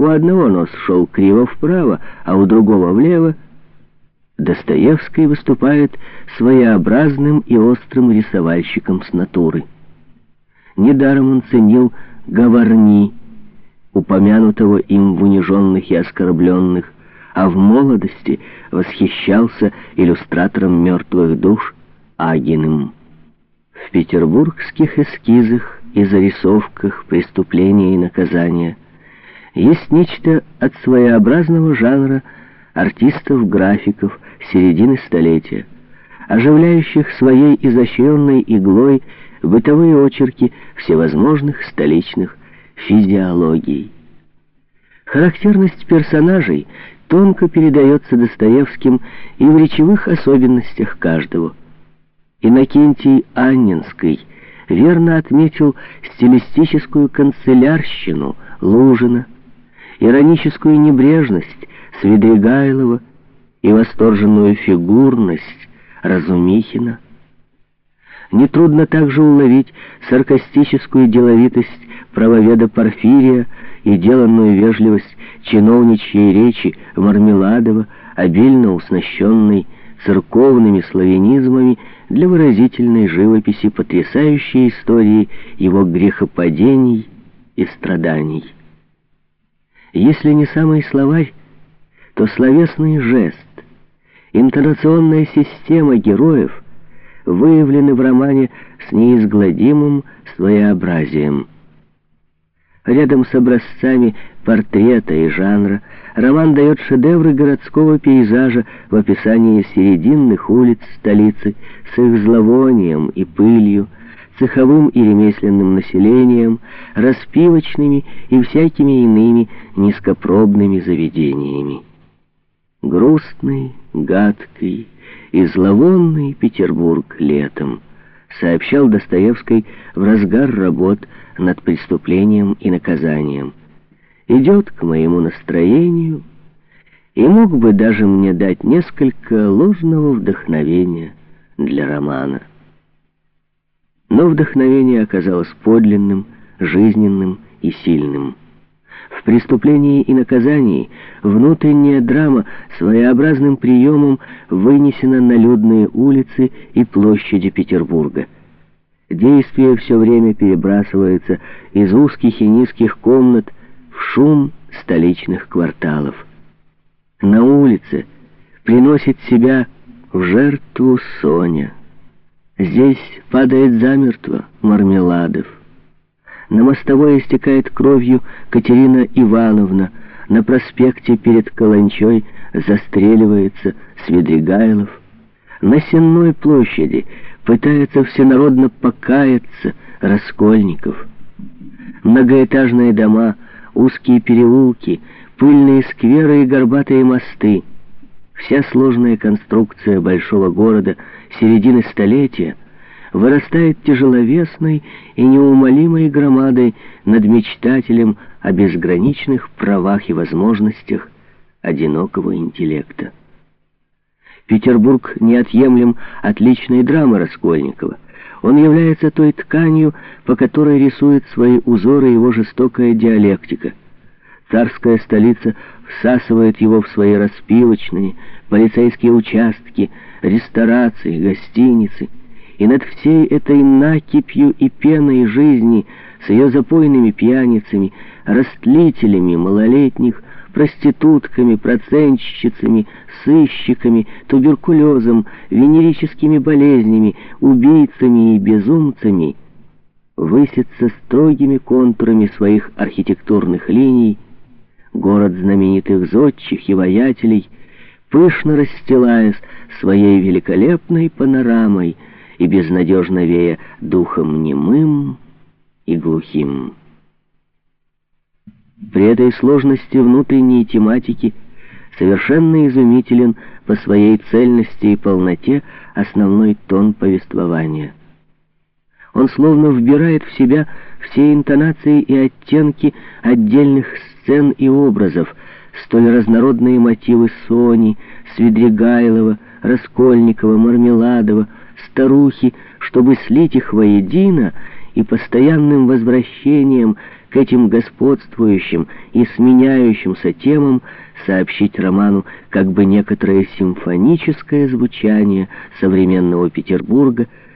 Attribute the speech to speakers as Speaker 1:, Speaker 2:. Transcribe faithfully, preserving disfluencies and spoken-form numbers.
Speaker 1: У одного нос шел криво вправо, а у другого влево. Достоевский выступает своеобразным и острым рисовальщиком с натуры. Недаром он ценил Гаварни, упомянутого им в «Униженных и оскорбленных», а в молодости восхищался иллюстратором «Мертвых душ» Агиным. В петербургских эскизах и зарисовках «Преступления и наказания» есть нечто от своеобразного жанра артистов-графиков середины столетия, оживляющих своей изощренной иглой бытовые очерки всевозможных столичных физиологий. Характерность персонажей тонко передается Достоевским и в речевых особенностях каждого. Иннокентий Анненский верно отметил стилистическую канцелярщину Лужина, ироническую небрежность Свидригайлова и восторженную фигурность Разумихина. Нетрудно также уловить саркастическую деловитость правоведа Порфирия и деланную вежливость чиновничьей речи Мармеладова, обильно уснащенной церковными славянизмами для выразительной живописи потрясающей истории его грехопадений и страданий. Если не самый словарь, то словесный жест, интонационная система героев выявлены в романе с неизгладимым своеобразием. Рядом с образцами портрета и жанра роман дает шедевры городского пейзажа в описании серединных улиц столицы с их зловонием и пылью, цеховым и ремесленным населением, распивочными и всякими иными низкопробными заведениями. Грустный, гадкий и зловонный Петербург летом, сообщал Достоевский в разгар работ над «Преступлением и наказанием», идет к моему настроению и мог бы даже мне дать несколько ложного вдохновения для романа. Но вдохновение оказалось подлинным, жизненным и сильным. В «Преступлении и наказании» внутренняя драма своеобразным приемом вынесена на людные улицы и площади Петербурга. Действие все время перебрасывается из узких и низких комнат в шум столичных кварталов. На улице приносит себя в жертву Соня. Здесь падает замертво Мармеладов. На мостовой истекает кровью Катерина Ивановна. На проспекте перед Каланчой застреливается Свидригайлов. На Сенной площади пытается всенародно покаяться Раскольников. Многоэтажные дома, узкие переулки, пыльные скверы и горбатые мосты. Вся сложная конструкция большого города середины столетия вырастает тяжеловесной и неумолимой громадой над мечтателем о безграничных правах и возможностях одинокого интеллекта. Петербург неотъемлем от личной драмы Раскольникова. Он является той тканью, по которой рисует свои узоры его жестокая диалектика. Царская столица всасывает его в свои распивочные, полицейские участки, ресторации, гостиницы. И над всей этой накипью и пеной жизни, с ее запойными пьяницами, растлителями малолетних, проститутками, процентщицами, сыщиками, туберкулезом, венерическими болезнями, убийцами и безумцами, высится строгими контурами своих архитектурных линий город знаменитых зодчих и воятелей, пышно расстилаясь своей великолепной панорамой и безнадежно вея духом немым и глухим. При этой сложности внутренней тематики совершенно изумителен по своей цельности и полноте основной тон повествования. Он словно вбирает в себя все интонации и оттенки отдельных сцен и образов, столь разнородные мотивы Сони, Свидригайлова, Раскольникова, Мармеладова, старухи, чтобы слить их воедино и постоянным возвращением к этим господствующим и сменяющимся темам сообщить роману как бы некоторое симфоническое звучание современного Петербурга,